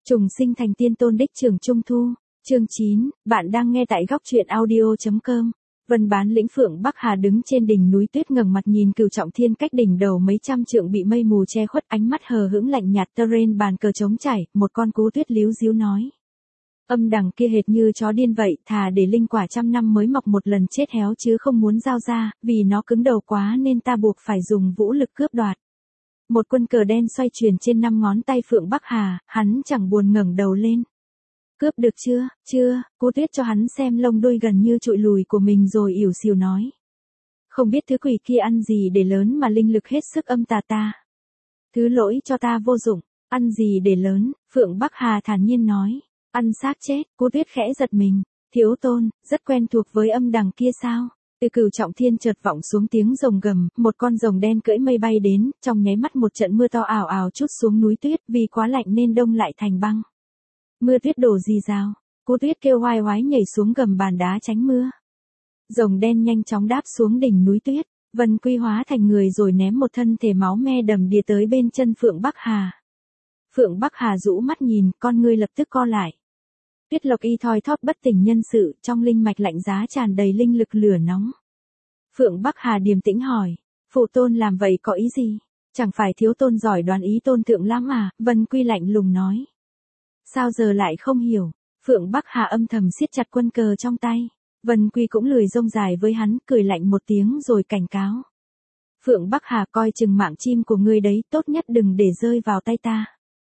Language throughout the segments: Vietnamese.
Trùng sinh thành tiên tôn đích trưởng Trung Thu, chương 9, bạn đang nghe tại góc truyện audio.com. Vân Bán lĩnh Phượng Bắc Hà đứng trên đỉnh núi tuyết ngẩng mặt nhìn Cửu Trọng Thiên cách đỉnh đầu mấy trăm trượng bị mây mù che khuất, ánh mắt hờ hững lạnh nhạt. Terrain bàn cờ trống trải, một con cú tuyết líu díu nói. Âm đằng kia hệt như chó điên vậy, thà để linh quả trăm năm mới mọc một lần chết héo chứ không muốn giao ra, vì nó cứng đầu quá nên ta buộc phải dùng vũ lực cướp đoạt. Một quân cờ đen xoay chuyển trên 5 ngón tay Phượng Bắc Hà, hắn chẳng buồn ngẩng đầu lên. Cướp được chưa, Cô tuyết cho hắn xem lông đuôi gần như trụi lùi của mình rồi ỉu xìu nói. Không biết thứ quỷ kia ăn gì để lớn mà linh lực hết sức âm tà ta. Thứ lỗi cho ta vô dụng, ăn gì để lớn, Phượng Bắc Hà thản nhiên nói. Ăn xác chết, cô tuyết khẽ giật mình. Thiếu tôn, rất quen thuộc với âm đằng kia sao? Từ Cửu Trọng Thiên chợt vọng xuống tiếng rồng gầm, một con rồng đen cưỡi mây bay đến, trong nháy mắt một trận mưa to ào ào trút xuống núi tuyết, vì quá lạnh nên đông lại thành băng. Mưa tuyết đổ rì rào, cô tuyết kêu oai oái nhảy xuống gầm bàn đá tránh mưa. Rồng đen nhanh chóng đáp xuống đỉnh núi tuyết, Vân Quy hóa thành người rồi ném một thân thể máu me đầm đìa tới bên chân Phượng Bắc Hà. Phượng Bắc Hà rũ mắt nhìn, con ngươi lập tức co lại. Tuyết Lộc Y thoi thóp bất tỉnh nhân sự, trong linh mạch lạnh giá tràn đầy linh lực lửa nóng. Phượng Bắc Hà điềm tĩnh hỏi, phụ tôn làm vậy có ý gì? Chẳng phải thiếu tôn giỏi đoán ý tôn thượng lắm à? Vân Quy lạnh lùng nói. Sao giờ lại không hiểu? Phượng Bắc Hà âm thầm siết chặt quân cờ trong tay. Vân Quy cũng lười rông dài với hắn, cười lạnh một tiếng rồi cảnh cáo. Phượng Bắc Hà, coi chừng mạng chim của ngươi đấy, tốt nhất đừng để rơi vào tay ta.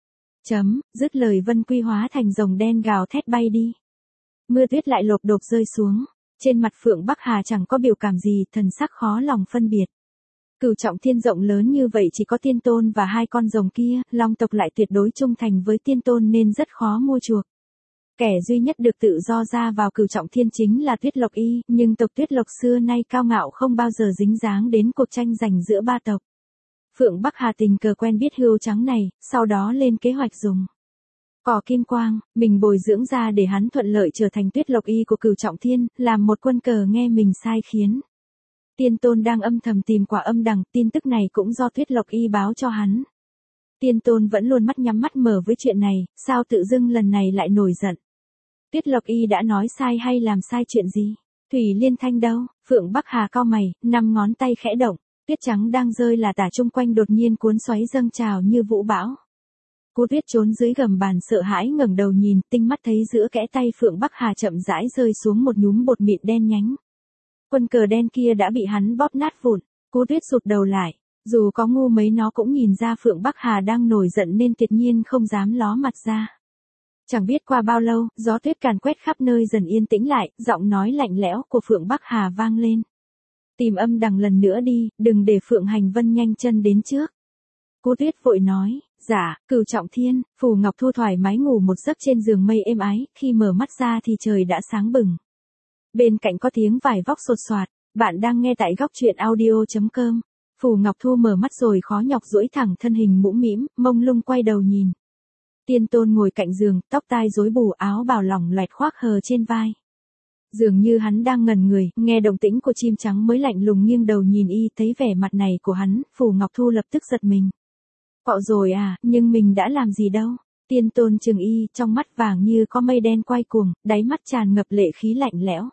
Dứt lời Vân Quy hóa thành rồng đen gào thét bay đi. Mưa tuyết lại lộp độp rơi xuống. Trên mặt Phượng Bắc Hà chẳng có biểu cảm gì, thần sắc khó lòng phân biệt. Cửu Trọng Thiên rộng lớn như vậy chỉ có tiên tôn và hai con rồng kia, long tộc lại tuyệt đối trung thành với tiên tôn nên rất khó mua chuộc. Kẻ duy nhất được tự do ra vào Cửu Trọng Thiên chính là Tuyết Lộc Y, nhưng tộc Tuyết Lộc xưa nay cao ngạo không bao giờ dính dáng đến cuộc tranh giành giữa ba tộc. Phượng Bắc Hà tình cờ quen biết hươu trắng này, sau đó lên kế hoạch dùng cỏ kim quang, mình bồi dưỡng ra để hắn thuận lợi trở thành Tuyết Lộc Y của Cửu Trọng Thiên, làm một quân cờ nghe mình sai khiến. Tiên tôn đang âm thầm tìm quả âm đằng, tin tức này cũng do Tuyết Lộc Y báo cho hắn. Tiên tôn vẫn luôn mắt nhắm mắt mở với chuyện này, sao tự dưng lần này lại nổi giận. Tuyết Lộc Y đã nói sai hay làm sai chuyện gì? Thủy Liên Thanh đâu? Phượng Bắc Hà cau mày, 5 ngón tay khẽ động. Tuyết trắng đang rơi là tả chung quanh đột nhiên cuốn xoáy dâng trào như vũ bão. Cô tuyết trốn dưới gầm bàn sợ hãi ngẩng đầu nhìn, tinh mắt thấy giữa kẽ tay Phượng Bắc Hà chậm rãi rơi xuống một nhúm bột mịn đen nhánh. Quân cờ đen kia đã bị hắn bóp nát vụn. Cô tuyết sụt đầu lại, dù có ngu mấy nó cũng nhìn ra Phượng Bắc Hà đang nổi giận nên tuyệt nhiên không dám ló mặt ra. Chẳng biết qua bao lâu, gió tuyết càn quét khắp nơi dần yên tĩnh lại, giọng nói lạnh lẽo của Phượng Bắc Hà vang lên. Tìm âm đằng lần nữa đi, đừng để Phượng Hành Vân nhanh chân đến trước. Cô tuyết vội nói, dạ, Cửu Trọng Thiên. Phù Ngọc Thu thoải mái ngủ một giấc trên giường mây êm ái, khi mở mắt ra thì trời đã sáng bừng. Bên cạnh có tiếng vải vóc sột soạt, bạn đang nghe tại góc truyện audio.com. Phù Ngọc Thu mở mắt rồi khó nhọc duỗi thẳng thân hình mũm mĩm, mông lung quay đầu nhìn. Tiên tôn ngồi cạnh giường, tóc tai rối bù, áo bào lỏng loẹt khoác hờ trên vai. Dường như hắn đang ngẩn người, nghe động tĩnh của chim trắng mới lạnh lùng nghiêng đầu nhìn y, thấy vẻ mặt này của hắn, Phù Ngọc Thu lập tức giật mình. Cọ rồi à, nhưng mình đã làm gì đâu. Tiên tôn chừng y, trong mắt vàng như có mây đen quay cuồng, đáy mắt tràn ngập lệ khí lạnh lẽo.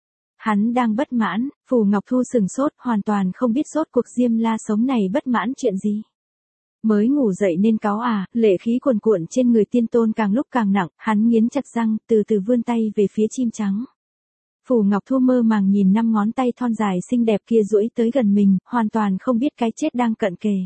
Hắn đang bất mãn, Phù Ngọc Thu sừng sốt, hoàn toàn không biết rốt cuộc Diêm La Sống này bất mãn chuyện gì. Mới ngủ dậy nên cáu à? Lệ khí cuồn cuộn trên người tiên tôn càng lúc càng nặng, hắn nghiến chặt răng, từ từ vươn tay về phía chim trắng. Phù Ngọc Thu mơ màng nhìn 5 ngón tay thon dài xinh đẹp kia duỗi tới gần mình, hoàn toàn không biết cái chết đang cận kề.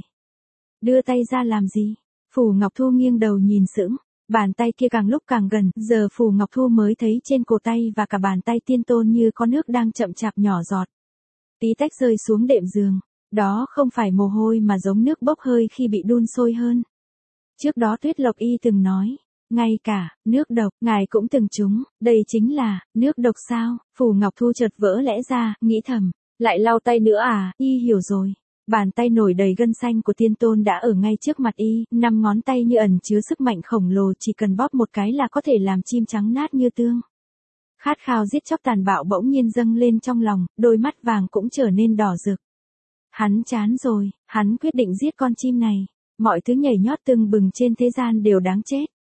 Đưa tay ra làm gì? Phù Ngọc Thu nghiêng đầu nhìn sững, bàn tay kia càng lúc càng gần, giờ Phù Ngọc Thu mới thấy trên cổ tay và cả bàn tay tiên tôn như có nước đang chậm chạp nhỏ giọt. Tí tách rơi xuống đệm giường. Đó không phải mồ hôi mà giống nước bốc hơi khi bị đun sôi hơn. Trước đó Tuyết Lộc Y từng nói, ngay cả nước độc, ngài cũng từng trúng, đây chính là nước độc sao? Phù Ngọc Thu chợt vỡ lẽ ra, nghĩ thầm, lại lau tay nữa à? Y hiểu rồi. Bàn tay nổi đầy gân xanh của tiên tôn đã ở ngay trước mặt y, 5 ngón tay như ẩn chứa sức mạnh khổng lồ, chỉ cần bóp một cái là có thể làm chim trắng nát như tương. Khát khao giết chóc tàn bạo bỗng nhiên dâng lên trong lòng, đôi mắt vàng cũng trở nên đỏ rực. Hắn chán rồi, hắn quyết định giết con chim này. Mọi thứ nhảy nhót tưng bừng trên thế gian đều đáng chết.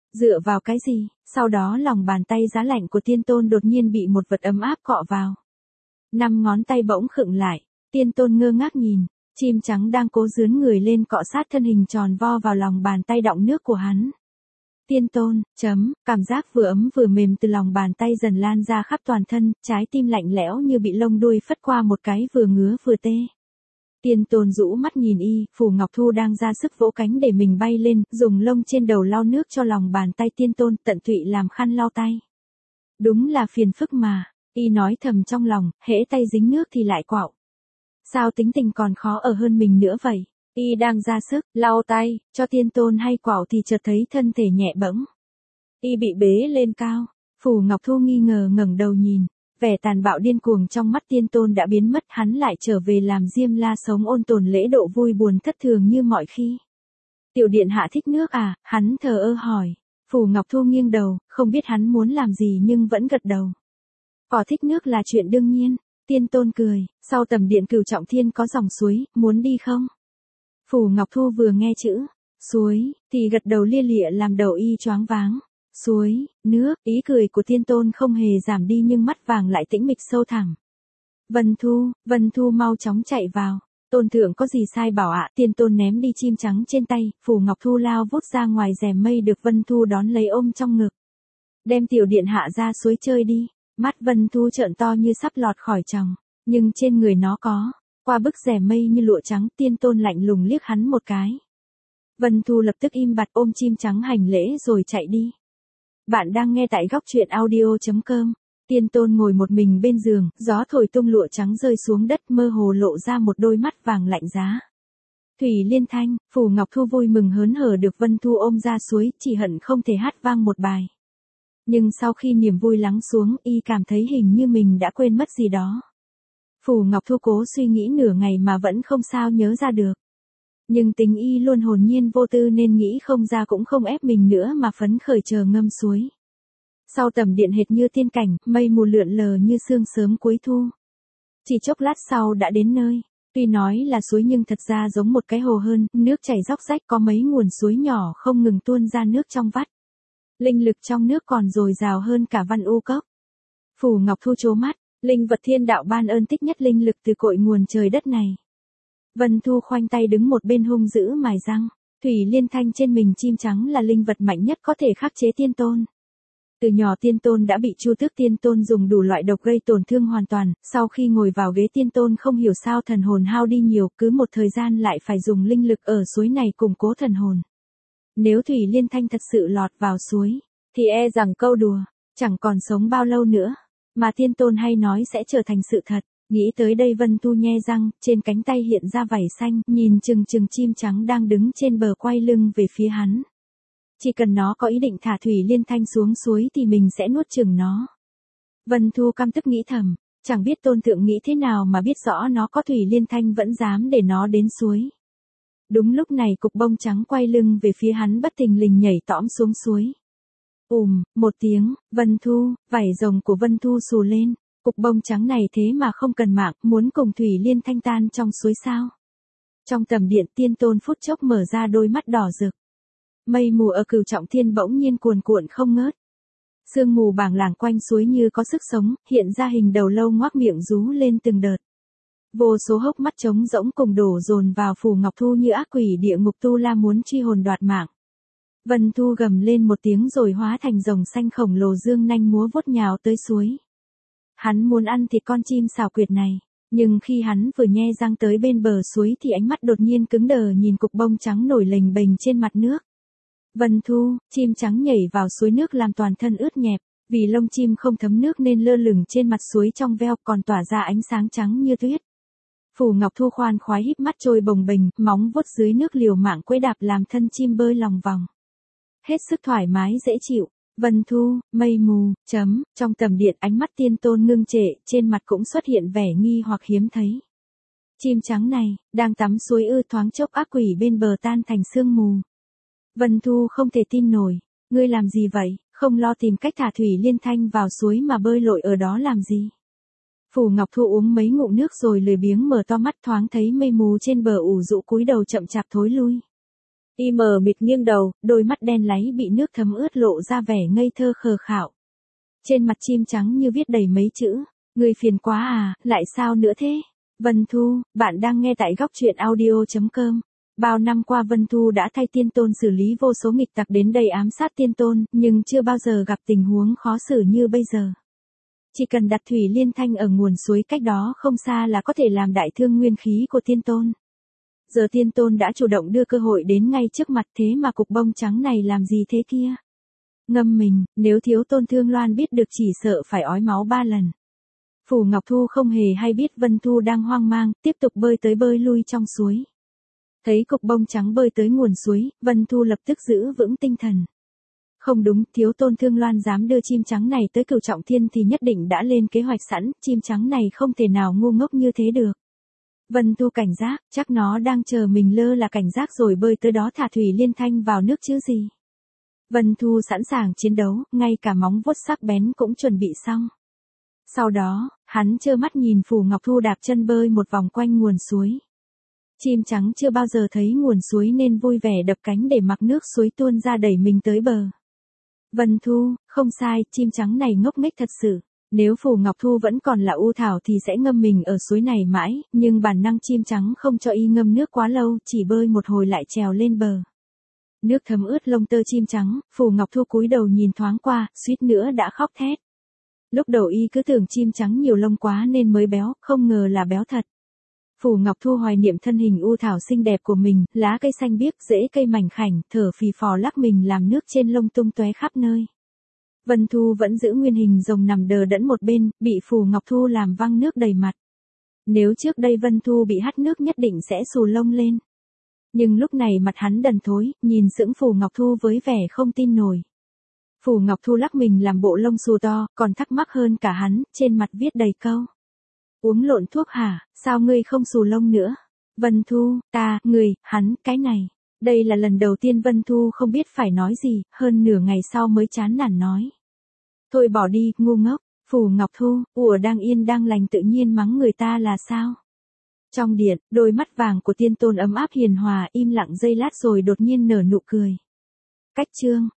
Dựa vào cái gì? Sau đó lòng bàn tay giá lạnh của Tiên Tôn đột nhiên bị một vật ấm áp cọ vào. 5 ngón tay bỗng khựng lại, Tiên Tôn ngơ ngác nhìn, chim trắng đang cố dướn người lên cọ sát thân hình tròn vo vào lòng bàn tay đọng nước của hắn. Tiên Tôn, cảm giác vừa ấm vừa mềm từ lòng bàn tay dần lan ra khắp toàn thân, trái tim lạnh lẽo như bị lông đuôi phất qua một cái vừa ngứa vừa tê. Tiên Tôn rũ mắt nhìn y, Phù Ngọc Thu đang ra sức vỗ cánh để mình bay lên, dùng lông trên đầu lau nước cho lòng bàn tay Tiên Tôn, tận tụy làm khăn lau tay. Đúng là phiền phức mà, y nói thầm trong lòng, hễ tay dính nước thì lại quạo. Sao tính tình còn khó ở hơn mình nữa vậy? Y đang ra sức, lau tay, cho Tiên Tôn hay quạo thì chợt thấy thân thể nhẹ bẫng. Y bị bế lên cao, Phù Ngọc Thu nghi ngờ ngẩng đầu nhìn, vẻ tàn bạo điên cuồng trong mắt Tiên Tôn đã biến mất, hắn lại trở về làm Diêm La sống ôn tồn lễ độ vui buồn thất thường như mọi khi. Tiểu điện hạ thích nước à? Hắn thờ ơ hỏi. Phù Ngọc Thu nghiêng đầu, không biết hắn muốn làm gì nhưng vẫn gật đầu. Có thích nước là chuyện đương nhiên. Tiên Tôn cười, sau tầm điện Cửu Trọng Thiên có dòng suối, muốn đi không? Phù Ngọc Thu vừa nghe chữ suối thì gật đầu lia lịa làm đầu y choáng váng. Suối, nước, ý cười của Tiên Tôn không hề giảm đi nhưng mắt vàng lại tĩnh mịch sâu thẳm. Vân Thu mau chóng chạy vào. Tôn thượng có gì sai bảo ạ? Tiên Tôn ném đi chim trắng trên tay, Phù Ngọc Thu lao vút ra ngoài rèm mây được Vân Thu đón lấy ôm trong ngực. Đem tiểu điện hạ ra suối chơi đi. Mắt Vân Thu trợn to như sắp lọt khỏi tròng, nhưng trên người nó có, qua bức rèm mây như lụa trắng. Tiên Tôn lạnh lùng liếc hắn một cái. Vân Thu lập tức im bặt ôm chim trắng hành lễ rồi chạy đi. Bạn đang nghe tại góc truyện audio.com. Tiên Tôn ngồi một mình bên giường, gió thổi tung lụa trắng rơi xuống đất mơ hồ lộ ra một đôi mắt vàng lạnh giá. Thủy Liên Thanh, Phù Ngọc Thu vui mừng hớn hở được Vân Thu ôm ra suối, chỉ hận không thể hát vang một bài. Nhưng sau khi niềm vui lắng xuống, y cảm thấy hình như mình đã quên mất gì đó. Phù Ngọc Thu cố suy nghĩ nửa ngày mà vẫn không sao nhớ ra được. Nhưng tính y luôn hồn nhiên vô tư nên nghĩ không ra cũng không ép mình nữa mà phấn khởi chờ ngâm suối. Sau tầm điện hệt như tiên cảnh, mây mù lượn lờ như sương sớm cuối thu. Chỉ chốc lát sau đã đến nơi. Tuy nói là suối nhưng thật ra giống một cái hồ hơn, nước chảy róc rách, có mấy nguồn suối nhỏ không ngừng tuôn ra nước trong vắt. Linh lực trong nước còn dồi dào hơn cả Văn U Cốc. Phù Ngọc Thu trố mắt, linh vật thiên đạo ban ơn tích nhất linh lực từ cội nguồn trời đất này. Vân Thu khoanh tay đứng một bên hung dữ mài răng. Thủy Liên Thanh trên mình chim trắng là linh vật mạnh nhất có thể khắc chế Tiên Tôn. Từ nhỏ Tiên Tôn đã bị Chu Tước Tiên Tôn dùng đủ loại độc gây tổn thương hoàn toàn, sau khi ngồi vào ghế Tiên Tôn không hiểu sao thần hồn hao đi nhiều, cứ một thời gian lại phải dùng linh lực ở suối này củng cố thần hồn. Nếu Thủy Liên Thanh thật sự lọt vào suối, thì e rằng câu đùa, chẳng còn sống bao lâu nữa, mà Tiên Tôn hay nói sẽ trở thành sự thật. Nghĩ tới đây Vân Thu nhe răng, trên cánh tay hiện ra vảy xanh, nhìn chừng chừng chim trắng đang đứng trên bờ quay lưng về phía hắn. Chỉ cần nó có ý định thả Thủy Liên Thanh xuống suối thì mình sẽ nuốt chừng nó. Vân Thu căm tức nghĩ thầm, chẳng biết Tôn thượng nghĩ thế nào mà biết rõ nó có Thủy Liên Thanh vẫn dám để nó đến suối. Đúng lúc này cục bông trắng quay lưng về phía hắn bất thình lình nhảy tõm xuống suối. Một tiếng, Vân Thu, vảy rồng của Vân Thu xù lên. Cục bông trắng này thế mà không cần mạng, muốn cùng Thủy Liên Thanh tan trong suối sao? Trong tầm điện Tiên Tôn phút chốc mở ra đôi mắt đỏ rực. Mây mù ở Cửu Trọng Thiên bỗng nhiên cuồn cuộn không ngớt. Sương mù bàng làng quanh suối như có sức sống, hiện ra hình đầu lâu ngoác miệng rú lên từng đợt. Vô số hốc mắt trống rỗng cùng đổ dồn vào Phù Ngọc Thu như ác quỷ địa ngục tu la muốn truy hồn đoạt mạng. Vân Thu gầm lên một tiếng rồi hóa thành rồng xanh khổng lồ dương nanh múa vuốt nhào tới suối. Hắn muốn ăn thịt con chim xảo quyệt này, nhưng khi hắn vừa nhe răng tới bên bờ suối thì ánh mắt đột nhiên cứng đờ nhìn cục bông trắng nổi lềnh bềnh trên mặt nước. Vân Thu, chim trắng nhảy vào suối nước làm toàn thân ướt nhẹp, vì lông chim không thấm nước nên lơ lửng trên mặt suối trong veo còn tỏa ra ánh sáng trắng như tuyết. Phù Ngọc Thu khoan khoái híp mắt trôi bồng bềnh, móng vuốt dưới nước liều mạng quẫy đạp làm thân chim bơi lòng vòng. Hết sức thoải mái dễ chịu. Vân Thu, mây mù, trong tầm điện ánh mắt Tiên Tôn ngưng trệ, trên mặt cũng xuất hiện vẻ nghi hoặc hiếm thấy. Chim trắng này, đang tắm suối ư? Thoáng chốc ác quỷ bên bờ tan thành sương mù. Vân Thu không thể tin nổi, ngươi làm gì vậy, không lo tìm cách thả Thủy Liên Thanh vào suối mà bơi lội ở đó làm gì? Phù Ngọc Thu uống mấy ngụm nước rồi lười biếng mở to mắt thoáng thấy mây mù trên bờ ủ rũ cúi đầu chậm chạp thối lui. Y mờ mịt nghiêng đầu, đôi mắt đen láy bị nước thấm ướt lộ ra vẻ ngây thơ khờ khạo. Trên mặt chim trắng như viết đầy mấy chữ, người phiền quá à, lại sao nữa thế? Vân Thu, bạn đang nghe tại góc truyện audio.com. Bao năm qua Vân Thu đã thay Tiên Tôn xử lý vô số nghịch tặc đến đây ám sát Tiên Tôn, nhưng chưa bao giờ gặp tình huống khó xử như bây giờ. Chỉ cần đặt thủy liên thanh ở nguồn suối cách đó không xa là có thể làm đại thương nguyên khí của Tiên Tôn. Giờ Tiên Tôn đã chủ động đưa cơ hội đến ngay trước mặt, thế mà cục bông trắng này làm gì thế kia? Ngâm mình, nếu Thiếu Tôn Thương Loan biết được chỉ sợ phải ói máu 3 lần. Phù Ngọc Thu không hề hay biết Vân Thu đang hoang mang, tiếp tục bơi tới bơi lui trong suối. Thấy cục bông trắng bơi tới nguồn suối, Vân Thu lập tức giữ vững tinh thần. Không đúng, Thiếu Tôn Thương Loan dám đưa chim trắng này tới Cửu Trọng Thiên thì nhất định đã lên kế hoạch sẵn, chim trắng này không thể nào ngu ngốc như thế được. Vân Thu cảnh giác, chắc nó đang chờ mình lơ là cảnh giác rồi bơi tới đó thả thủy liên thanh vào nước chứ gì. Vân Thu sẵn sàng chiến đấu, ngay cả móng vuốt sắc bén cũng chuẩn bị xong. Sau đó, hắn trơ mắt nhìn Phù Ngọc Thu đạp chân bơi một vòng quanh nguồn suối. Chim trắng chưa bao giờ thấy nguồn suối nên vui vẻ đập cánh để mặc nước suối tuôn ra đẩy mình tới bờ. Vân Thu, không sai, chim trắng này ngốc nghếch thật sự. Nếu Phù Ngọc Thu vẫn còn là u thảo thì sẽ ngâm mình ở suối này mãi, nhưng bản năng chim trắng không cho y ngâm nước quá lâu, chỉ bơi một hồi lại trèo lên bờ. Nước thấm ướt lông tơ chim trắng, Phù Ngọc Thu cúi đầu nhìn thoáng qua, suýt nữa đã khóc thét. Lúc đầu y cứ tưởng chim trắng nhiều lông quá nên mới béo, không ngờ là béo thật. Phù Ngọc Thu hoài niệm thân hình u thảo xinh đẹp của mình, lá cây xanh biếc, rễ cây mảnh khảnh, thở phì phò lắc mình làm nước trên lông tung tóe khắp nơi. Vân Thu vẫn giữ nguyên hình rồng nằm đờ đẫn một bên, bị Phù Ngọc Thu làm văng nước đầy mặt. Nếu trước đây Vân Thu bị hắt nước nhất định sẽ xù lông lên. Nhưng lúc này mặt hắn đần thối, nhìn sững Phù Ngọc Thu với vẻ không tin nổi. Phù Ngọc Thu lắc mình làm bộ lông xù to, còn thắc mắc hơn cả hắn, trên mặt viết đầy câu. Uống lộn thuốc hả, sao ngươi không xù lông nữa? Vân Thu, người, hắn, cái này. Đây là lần đầu tiên Vân Thu không biết phải nói gì, hơn nửa ngày sau mới chán nản nói. Thôi bỏ đi, ngu ngốc. Phù Ngọc Thu, đang yên đang lành tự nhiên mắng người ta là sao? Trong điện, đôi mắt vàng của Tiên Tôn ấm áp hiền hòa im lặng giây lát rồi đột nhiên nở nụ cười. Cách chương.